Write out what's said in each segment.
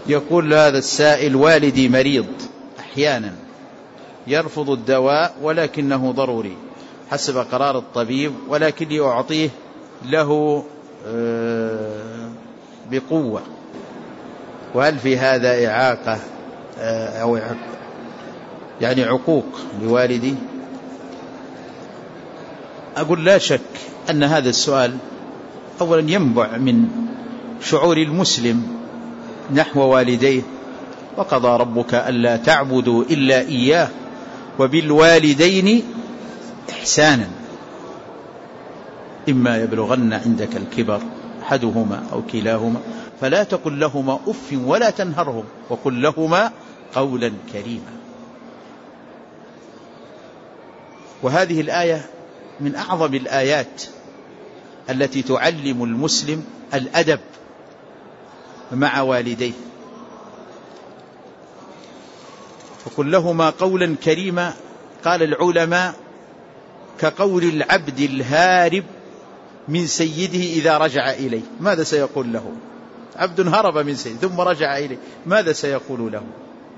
يقول هذا السائل: والدي مريض أحيانا يرفض الدواء ولكنه ضروري حسب قرار الطبيب، ولكني أعطيه له بقوة، وهل في هذا إعاقة أو يعني عقوق لوالدي؟ أقول لا شك أن هذا السؤال أولا ينبع من شعور المسلم نحو والديه، وقضى ربك ألا تعبدوا إلا إياه وبالوالدين إحسانا إما يبلغن عندك الكبر أحدهما أو كلاهما فلا تقل لهما أف ولا تنهرهم وقل لهما قولا كريما. وهذه الآية من أعظم الآيات التي تعلم المسلم الأدب مع والديه. فقل لهما قولا كريما، قال العلماء: كقول العبد الهارب من سيده إذا رجع إليه، ماذا سيقول له؟ عبد هرب من سيده ثم رجع إليه، ماذا سيقول له؟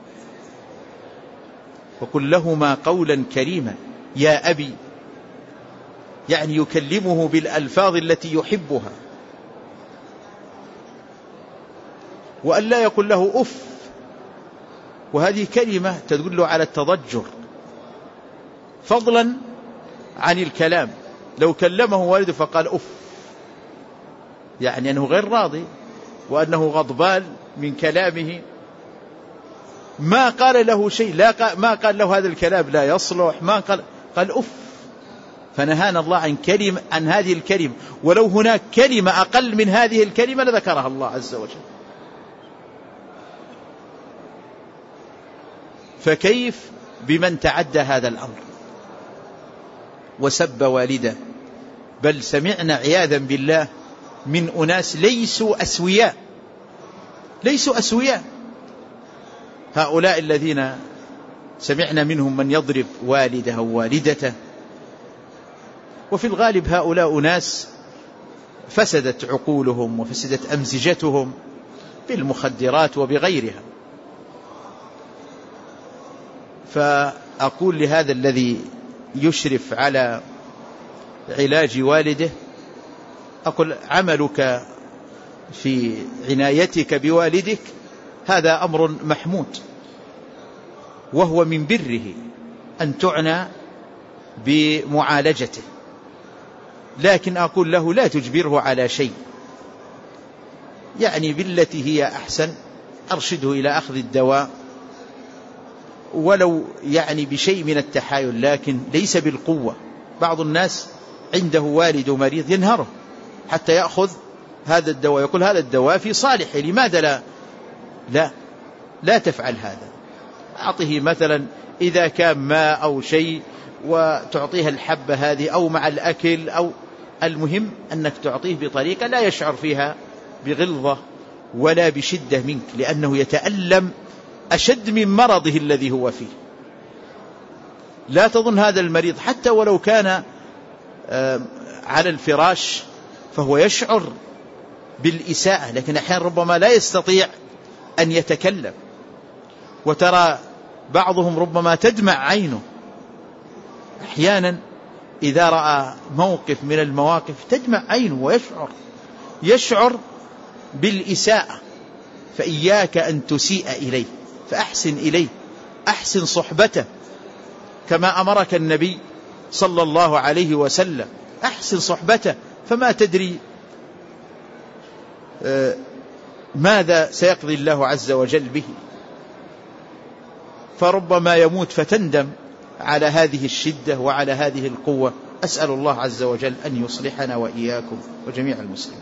وقل لهما قولا كريما، يا أبي، يعني يكلمه بالألفاظ التي يحبها، وأن لا يقول له أف، وهذه كلمة تدل على التضجر فضلا عن الكلام. لو كلمه والده فقال أف، يعني أنه غير راضي وأنه غضبان من كلامه، ما قال له شيء، ما قال له هذا الكلام لا يصلح، ما قال أف. فنهانا الله عن هذه الكلمة، ولو هناك كلمة أقل من هذه الكلمة لذكرها الله عز وجل. فكيف بمن تعدى هذا الأمر وسب والده؟ بل سمعنا عياذا بالله من أناس ليسوا أسوياء، هؤلاء الذين سمعنا منهم من يضرب والده أو والدته، وفي الغالب هؤلاء ناس فسدت عقولهم وفسدت أمزجتهم بالمخدرات وبغيرها. فأقول لهذا الذي يشرف على علاج والده، أقول: عملك في عنايتك بوالدك هذا أمر محمود، وهو من بره أن تعنى بمعالجته، لكن أقول له: لا تجبره على شيء، يعني بالتي هي أحسن، أرشده إلى أخذ الدواء ولو يعني بشيء من التحايل، لكن ليس بالقوة. بعض الناس عنده والد مريض ينهره حتى يأخذ هذا الدواء، يقول: هذا الدواء في صالحه، لماذا لا تفعل هذا؟ أعطيه مثلا إذا كان ماء أو شيء وتعطيها الحبة هذه أو مع الأكل، أو المهم أنك تعطيه بطريقة لا يشعر فيها بغلظة ولا بشدة منك، لأنه يتألم أشد من مرضه الذي هو فيه. لا تظن هذا المريض حتى ولو كان على الفراش فهو يشعر بالإساءة، لكن أحيانا ربما لا يستطيع أن يتكلم، وترى بعضهم ربما تدمع عينه أحيانا إذا رأى موقف من المواقف، تدمع عينه ويشعر بالإساءة. فإياك أن تسيء إليه، فأحسن إليه، أحسن صحبته كما أمرك النبي صلى الله عليه وسلم، أحسن صحبته، فما تدري ماذا سيقضي الله عز وجل به، فربما يموت فتندم على هذه الشدة وعلى هذه القوة. أسأل الله عز وجل أن يصلحنا وإياكم وجميع المسلمين.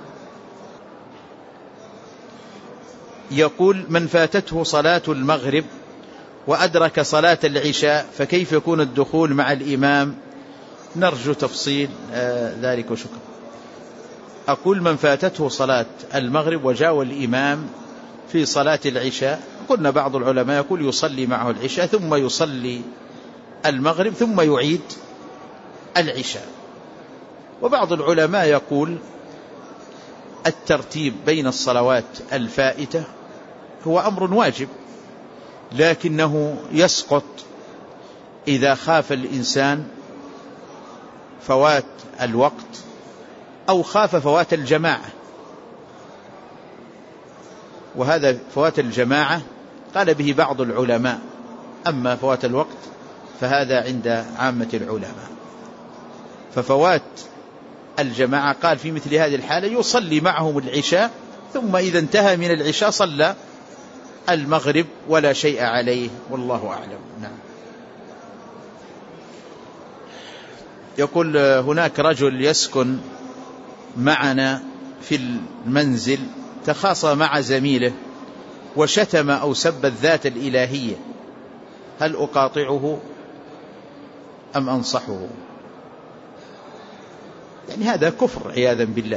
يقول: من فاتته صلاة المغرب وأدرك صلاة العشاء فكيف يكون الدخول مع الإمام؟ نرجو تفصيل ذلك وشكرا. أقول: من فاتته صلاة المغرب وجاء الإمام في صلاة العشاء، قلنا بعض العلماء يقول يصلي معه العشاء ثم يصلي المغرب ثم يعيد العشاء، وبعض العلماء يقول الترتيب بين الصلوات الفائتة هو أمر واجب، لكنه يسقط إذا خاف الإنسان فوات الوقت أو خاف فوات الجماعة. وهذا فوات الجماعة قال به بعض العلماء، أما فوات الوقت فهذا عند عامة العلماء. ففوات الجماعة قال في مثل هذه الحالة يصلي معهم العشاء، ثم إذا انتهى من العشاء صلى المغرب ولا شيء عليه، والله أعلم. نعم. يقول هناك رجل يسكن معنا في المنزل تخاصم مع زميله وشتم أو سب الذات الإلهية، هل أقاطعه أم أنصحه؟ يعني هذا كفر عياذا بالله.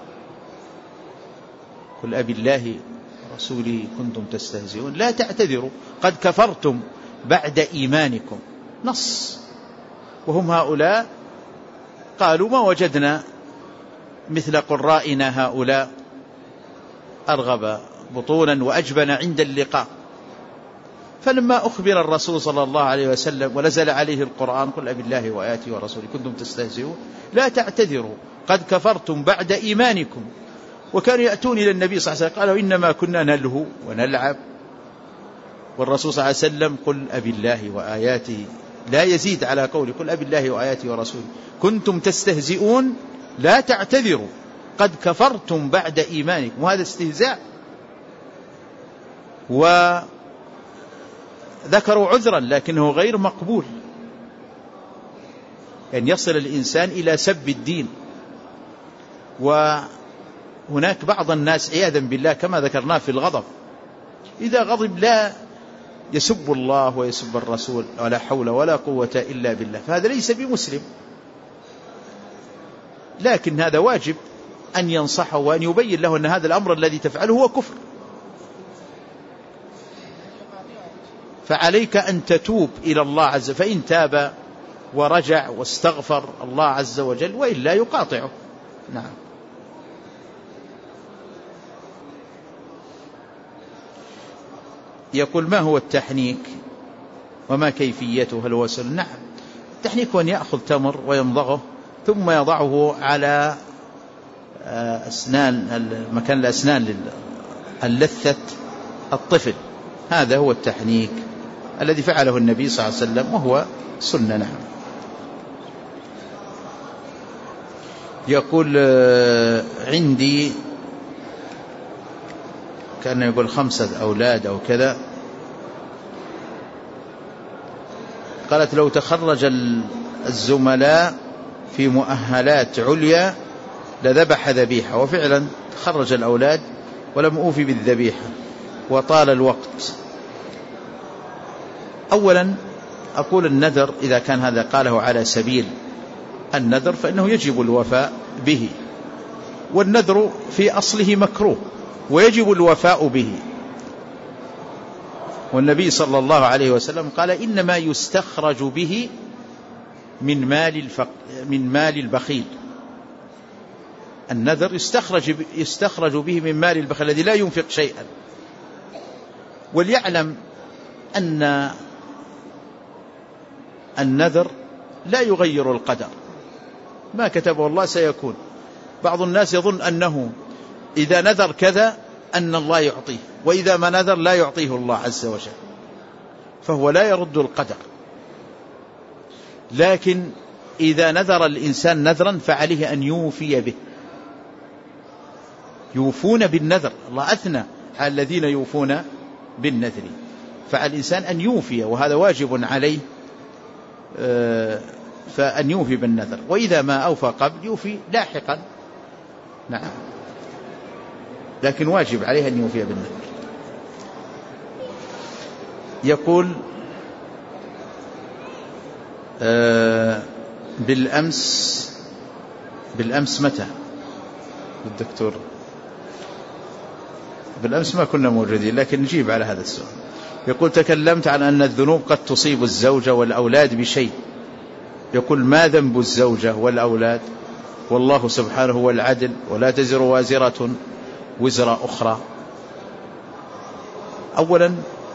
قل أبي الله ورسوله كنتم تستهزئون لا تعتذروا قد كفرتم بعد إيمانكم، نص. وهم هؤلاء قالوا ما وجدنا مثل قرائنا هؤلاء أرغب بطونا وأجبن عند اللقاء. فلما أخبر الرسول صلى الله عليه وسلم ونزل عليه القرآن قل أبي الله وآياته ورسوله كنتم تستهزئون لا تعتذروا قد كفرتم بعد إيمانكم. وكانوا يأتون إلى النبي صلى الله عليه وسلم قالوا إنما كنا نلهو ونلعب، والرسول صلى الله عليه وسلم قل أبي الله وآياته، لا يزيد على قوله قل أبي الله وآياته ورسوله كنتم تستهزئون لا تعتذروا قد كفرتم بعد إيمانكم. وهذا استهزاء. وذكروا عذرا لكنه غير مقبول، أن يصل الإنسان إلى سب الدين. وهناك بعض الناس عياذا بالله كما ذكرناه في الغضب، إذا غضب لا يسب الله ويسب الرسول ولا حول ولا قوة إلا بالله، فهذا ليس بمسلم. لكن هذا واجب أن ينصحه وأن يبين له أن هذا الأمر الذي تفعله هو كفر، فعليك أن تتوب إلى الله عز وجل، فإن تاب ورجع واستغفر الله عز وجل وإلا يقاطعه. نعم. يقول ما هو التحنيك وما كيفيته هل هو سنة؟ نعم، التحنيك هو أن يأخذ تمر ويمضغه ثم يضعه على أسنان مكان الأسنان اللثة الطفل، هذا هو التحنيك الذي فعله النبي صلى الله عليه وسلم وهو سنة. نعم. يقول عندي كان يقول 5 أولاد أو كذا، قالت لو تخرج الزملاء في مؤهلات عليا لذبح ذبيحة، وفعلا تخرج الأولاد ولم أوفي بالذبيحة وطال الوقت. أولا أقول النذر إذا كان هذا قاله على سبيل النذر فإنه يجب الوفاء به، والنذر في أصله مكروه ويجب الوفاء به. والنبي صلى الله عليه وسلم قال إنما يستخرج به من مال البخيل. النذر يستخرج به من مال البخيل الذي لا ينفق شيئا. وليعلم أن النذر لا يغير القدر، ما كتبه الله سيكون. بعض الناس يظن أنه إذا نذر كذا أن الله يعطيه، وإذا ما نذر لا يعطيه الله عز وجل، فهو لا يرد القدر. لكن إذا نذر الإنسان نذرا فعليه أن يوفي به، يوفون بالنذر. الله أثنى على الذين يوفون بالنذر، فعلى الإنسان أن يوفي، وهذا واجب عليه فأن يوفي بالنذر، وإذا ما أوفى قبل يوفي لاحقا. نعم، لكن واجب عليه أن يوفي بالنذر. يقول بالأمس متى الدكتور؟ بالأمس ما كنا موجودين، لكن نجيب على هذا السؤال. يقول تكلمت عن أن الذنوب قد تصيب الزوجة والأولاد بشيء، يقول ما ذنب الزوجة والأولاد؟ والله سبحانه هو العدل ولا تزر وازرة وزر أخرى. أولا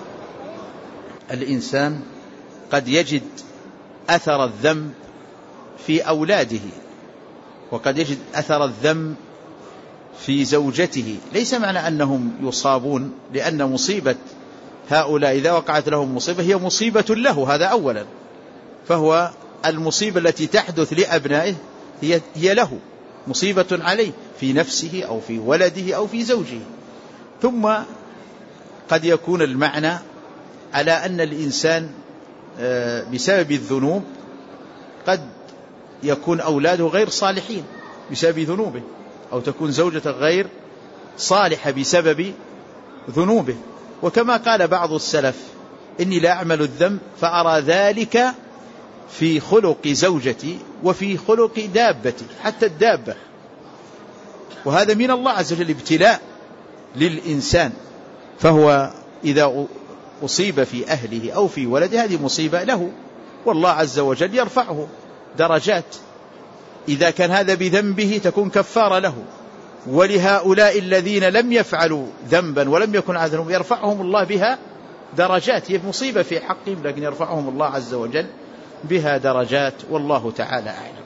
الإنسان قد يجد أثر الذنب في أولاده، وقد يجد أثر الذنب في زوجته. ليس معنى أنهم يصابون، لأن مصيبة هؤلاء إذا وقعت لهم مصيبة هي مصيبة له، هذا أولا، فهو المصيبة التي تحدث لأبنائه هي له مصيبة عليه في نفسه أو في ولده أو في زوجه. ثم قد يكون المعنى على أن الإنسان بسبب الذنوب قد يكون أولاده غير صالحين بسبب ذنوبه، أو تكون زوجته غير صالحة بسبب ذنوبه. وكما قال بعض السلف: إني لا أعمل الذنب فأرى ذلك في خلق زوجتي وفي خلق دابتي، حتى الدابة. وهذا من الله عز وجل ابتلاء للإنسان، فهو إذا أصيب في أهله أو في ولده هذه مصيبة له، والله عز وجل يرفعه درجات. إذا كان هذا بذنبه تكون كفارة له، ولهؤلاء الذين لم يفعلوا ذنبا ولم يكن عذرهم يرفعهم الله بها درجات. هي مصيبة في حقهم لكن يرفعهم الله عز وجل بها درجات، والله تعالى أعلم.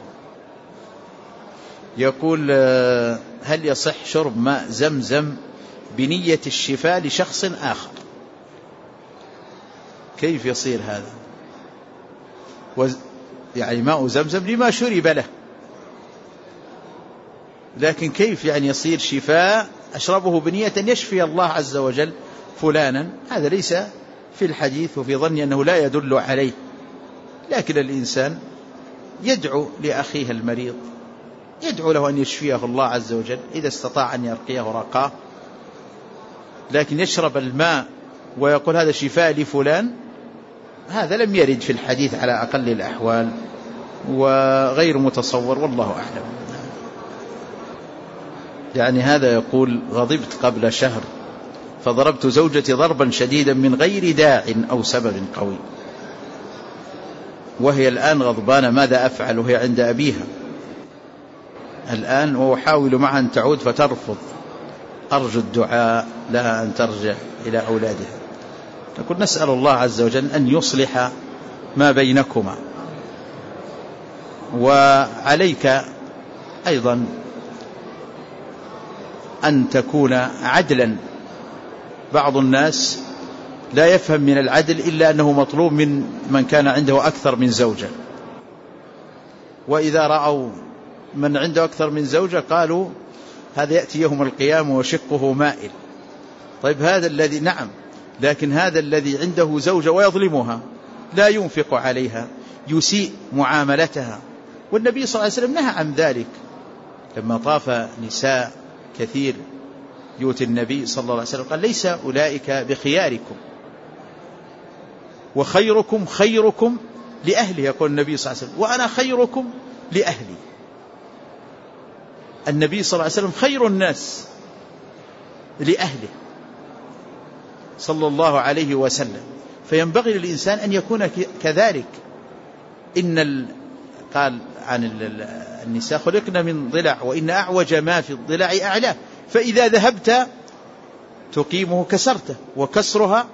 يقول: هل يصح شرب ماء زمزم بنية الشفاء لشخص آخر؟ كيف يصير هذا؟ يعني ماء زمزم لما شرب له، لكن كيف يعني يصير شفاء أشربه بنية أن يشفي الله عز وجل فلانا؟ هذا ليس في الحديث، وفي ظني أنه لا يدل عليه. لكن الإنسان يدعو لأخيه المريض، يدعو له أن يشفيه الله عز وجل، إذا استطاع أن يرقيه رقاه. لكن يشرب الماء ويقول هذا شفاء لفلان، هذا لم يرد في الحديث على أقل الأحوال، وغير متصور، والله أعلم. يعني هذا يقول: غضبت قبل شهر فضربت زوجتي ضربا شديدا من غير داع أو سبب قوي، وهي الآن غضبانة، ماذا أفعل وهي عند أبيها الآن، وأحاول معها أن تعود فترفض، أرجو الدعاء لها أن ترجع إلى أولادها. نقول: نسأل الله عز وجل أن يصلح ما بينكما، وعليك أيضا أن تكون عدلا. بعض الناس لا يفهم من العدل إلا أنه مطلوب من كان عنده أكثر من زوجة، وإذا رأوا من عنده أكثر من زوجة قالوا هذا يأتي يوم القيامة وشقه مائل. طيب هذا الذي نعم، لكن هذا الذي عنده زوجة ويظلمها، لا ينفق عليها، يسيء معاملتها. والنبي صلى الله عليه وسلم نهى عن ذلك لما طاف نساء كثير يؤتي النبي صلى الله عليه وسلم قال: ليس أولئك بخياركم، وخيركم خيركم لأهلي، يقول النبي صلى الله عليه وسلم، وأنا خيركم لأهلي. النبي صلى الله عليه وسلم خير الناس لأهله صلى الله عليه وسلم، فينبغي للإنسان أن يكون كذلك. قال عن النساء: خلقنا من ضلع، وإن أعوج ما في الضلع أعلاه، فإذا ذهبت تقيمه كسرته، وكسرها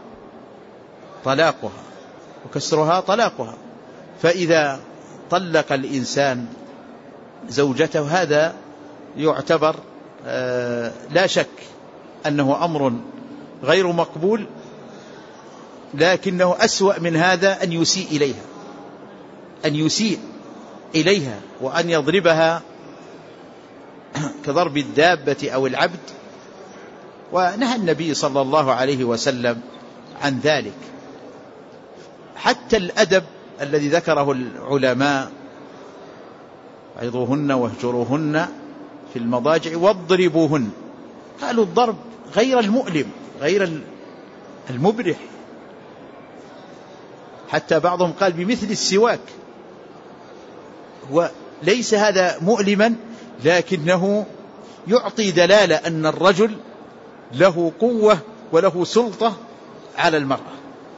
طلاقها. فإذا طلق الإنسان زوجته هذا يعتبر لا شك أنه أمر غير مقبول، لكنه أسوأ من هذا أن يسيء إليها وأن يضربها كضرب الدابة أو العبد. ونهى النبي صلى الله عليه وسلم عن ذلك. حتى الأدب الذي ذكره العلماء: عظوهن واهجروهن في المضاجع واضربوهن، قالوا الضرب غير المؤلم، غير المبرح. حتى بعضهم قال بمثل السواك، وليس هذا مؤلما، لكنه يعطي دلالة أن الرجل له قوة وله سلطة على المرأة.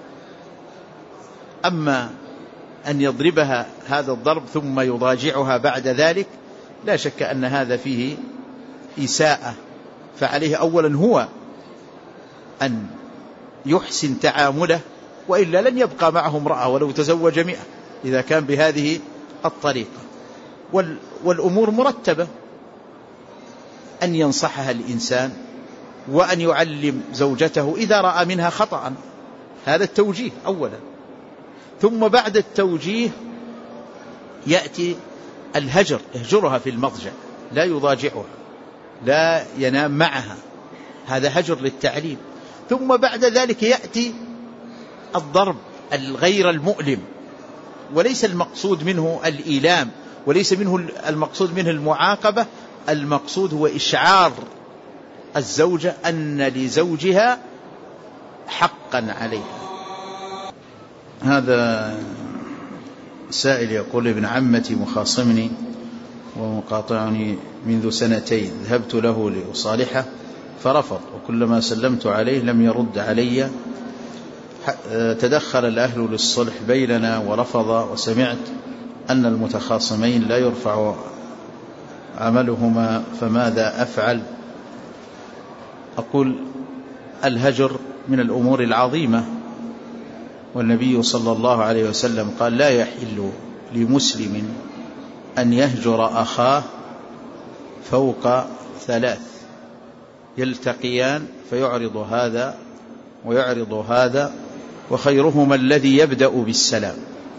أما أن يضربها هذا الضرب ثم يضاجعها بعد ذلك، لا شك أن هذا فيه إساءة. فعليه أولا هو أن يحسن تعامله، وإلا لن يبقى معه امرأة ولو تزوج 100 إذا كان بهذه الطريقة. والأمور مرتبة، أن ينصحها الإنسان وأن يعلم زوجته إذا رأى منها خطأ، هذا التوجيه أولا. ثم بعد التوجيه يأتي الهجر، يهجرها في المضجع، لا يضاجعها، لا ينام معها، هذا هجر للتعليم. ثم بعد ذلك يأتي الضرب الغير المؤلم، وليس المقصود منه الإيلام، وليس المقصود منه المعاقبة، المقصود هو إشعار الزوجة أن لزوجها حقا عليها. هذا سائل يقول: ابن عمتي مخاصمني ومقاطعني منذ 2 ذهبت له لأصالحه فرفض، وكلما سلمت عليه لم يرد علي. تدخل الأهل للصلح بيننا ورفض، وسمعت أن المتخاصمين لا يرفع عملهما، فماذا أفعل؟ أقول: الهجر من الأمور العظيمة، والنبي صلى الله عليه وسلم قال: لا يحل لمسلم أن يهجر أخاه فوق 3 يلتقيان فيعرض هذا ويعرض هذا، وخيرهما الذي يبدأ بالسلام.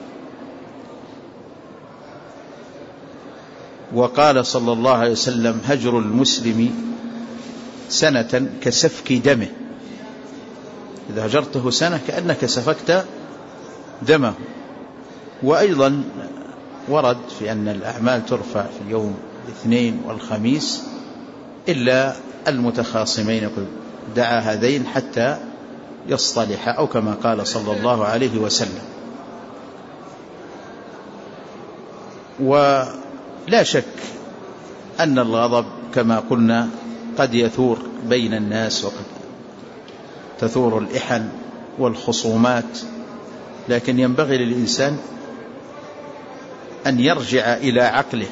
وقال صلى الله عليه وسلم: هجر المسلم 1 سنة كسفك دمه، إذا هجرته 1 سنة كأنك سفكت دمه. وأيضا ورد في أن الأعمال ترفع في اليوم الاثنين والخميس إلا المتخاصمين، يقول: دعا هذين حتى يصطلحا، أو كما قال صلى الله عليه وسلم. ولا شك أن الغضب كما قلنا قد يثور بين الناس، وقد تثور الإحن والخصومات، لكن ينبغي للإنسان أن يرجع إلى عقله،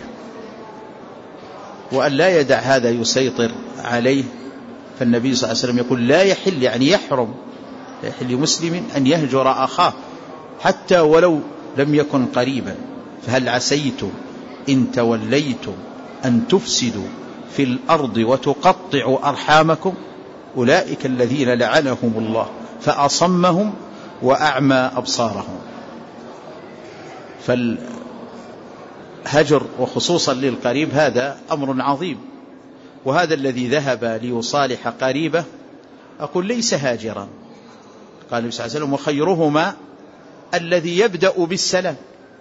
وأن لا يدع هذا يسيطر عليه. فالنبي صلى الله عليه وسلم يقول: لا يحل، يعني يحرم، لا يحل لمسلم أن يهجر أخاه حتى ولو لم يكن قريبا. فهل عسيتم إن توليتم أن تفسدوا في الأرض وتقطعوا أرحامكم؟ أولئك الذين لعنهم الله فأصمهم وأعمى أبصارهم. فالهجر وخصوصا للقريب هذا أمر عظيم. وهذا الذي ذهب ليصالح قريبه أقول ليس هاجرا، قال النبي صلى الله عليه وسلم: وخيرهما الذي يبدأ بالسلام.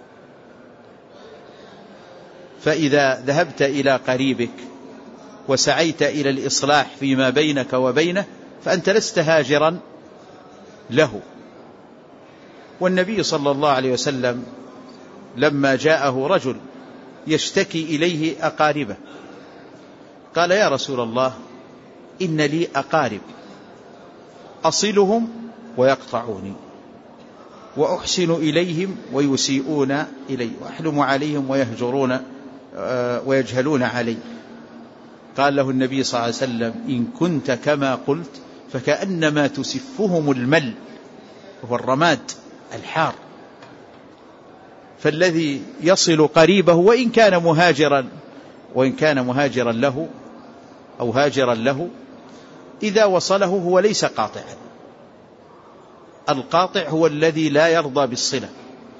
فإذا ذهبت إلى قريبك وسعيت إلى الإصلاح فيما بينك وبينه فأنت لست هاجرا له. والنبي صلى الله عليه وسلم لما جاءه رجل يشتكي إليه أقاربه قال: يا رسول الله، إن لي أقارب أصلهم ويقطعوني، وأحسن إليهم ويسيئون إلي، وأحلم عليهم ويهجرون ويجهلون علي. قال له النبي صلى الله عليه وسلم: إن كنت كما قلت فكأنما تسفهم المل، وهو الرماد الحار. فالذي يصل قريبه وإن كان مهاجرا له أو هاجرا له، إذا وصله هو ليس قاطعا. القاطع هو الذي لا يرضى بالصلة،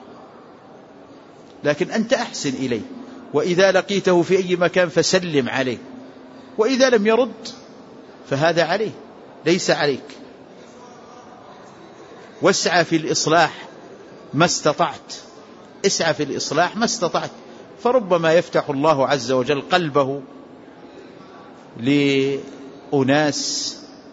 لكن أنت أحسن إليه، وإذا لقيته في أي مكان فسلم عليه، وإذا لم يرد فهذا عليه ليس عليك. واسعى في الإصلاح ما استطعت، اسعى في الإصلاح ما استطعت، فربما يفتح الله عز وجل قلبه لأناس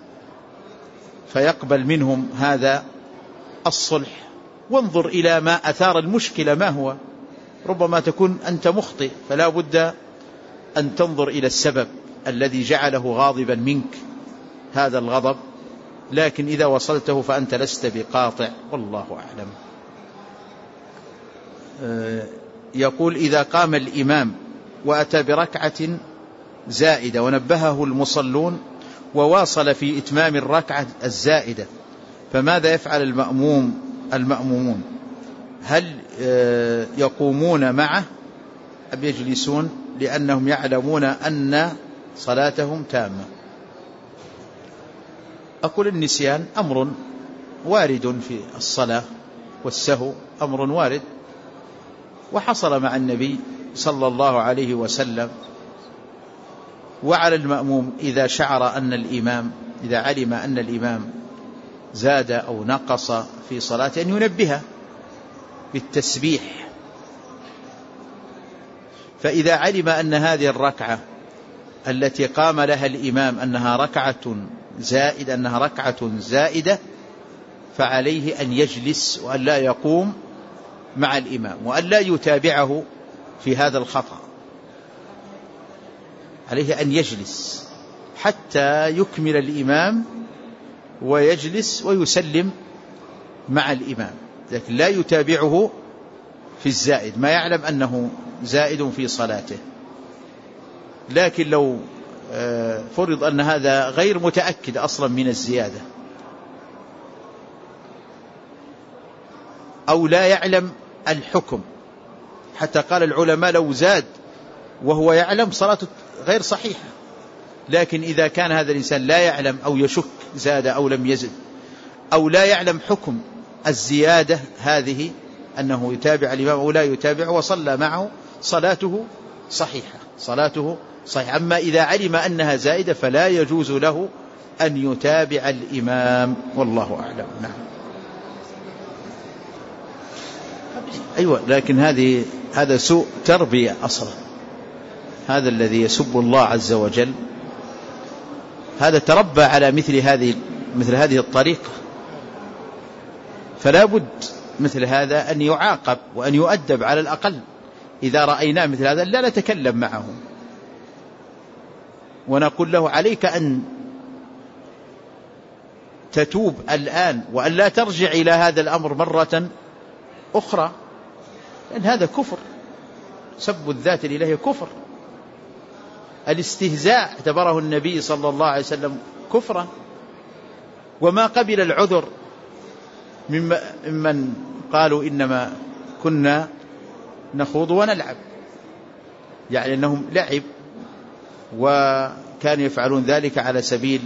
فيقبل منهم هذا الصلح. وانظر إلى ما أثار المشكلة ما هو، ربما تكون أنت مخطئ، فلا بد أن تنظر إلى السبب الذي جعله غاضبا منك هذا الغضب، لكن إذا وصلته فأنت لست بقاطع، والله أعلم. يقول: إذا قام الإمام وأتى بركعة زائدة ونبهه المصلون وواصل في إتمام الركعة الزائدة، فماذا يفعل المأمومون؟ هل يقومون معه أم يجلسون لأنهم يعلمون أن صلاتهم تامة؟ أقول النسيان أمر وارد في الصلاة، والسهو أمر وارد، وحصل مع النبي صلى الله عليه وسلم. وعلى المأموم إذا شعر أن الإمام، إذا علم أن الإمام زاد أو نقص في صلاته أن ينبهه بالتسبيح. فإذا علم أن هذه الركعة التي قام لها الإمام أنها ركعة زائدة فعليه أن يجلس وأن لا يقوم مع الإمام وأن لا يتابعه في هذا الخطأ. عليه أن يجلس حتى يكمل الإمام ويجلس ويسلم مع الإمام، لكن لا يتابعه في الزائد ما يعلم أنه زائد في صلاته. لكن لو فرض أن هذا غير متأكد أصلا من الزيادة، أو لا يعلم الحكم، حتى قال العلماء لو زاد وهو يعلم صلاته غير صحيحة. لكن إذا كان هذا الإنسان لا يعلم أو يشك زاد أو لم يزد، أو لا يعلم حكم الزيادة هذه أنه يتابع الإمام أو لا يتابع وصلى معه، صلاته صحيحة. أما إذا علم أنها زائدة فلا يجوز له أن يتابع الإمام، والله أعلم. نعم. أيوة، لكن هذا سوء تربية أصلا. هذا الذي يسب الله عز وجل هذا تربى على مثل هذه الطريقة، فلا بد مثل هذا أن يعاقب وأن يؤدب على الأقل. إذا رأيناه مثل هذا لا نتكلم معه ونقول له عليك أن تتوب الآن وأن لا ترجع إلى هذا الأمر مرة أخرى، لأن هذا كفر. سب الذات الإلهية كفر. الاستهزاء اعتبره النبي صلى الله عليه وسلم كفرا، وما قبل العذر ممن قالوا إنما كنا نخوض ونلعب، يعني أنهم لعب وكانوا يفعلون ذلك على سبيل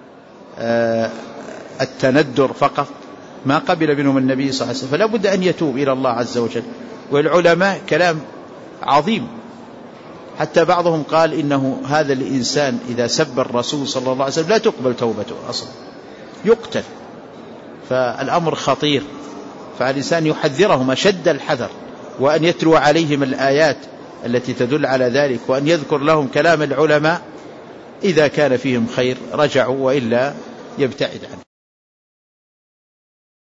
التندر فقط. ما قبل منهم النبي صلى الله عليه وسلم، فلا بد أن يتوب إلى الله عز وجل. والعلماء كلام عظيم، حتى بعضهم قال إنه هذا الإنسان إذا سب الرسول صلى الله عليه وسلم لا تقبل توبته أصلا، يقتل. فالأمر خطير، فالإنسان يحذرهم أشد الحذر، وأن يتلو عليهم الآيات التي تدل على ذلك، وأن يذكر لهم كلام العلماء. إذا كان فيهم خير رجعوا، وإلا يبتعد عنه.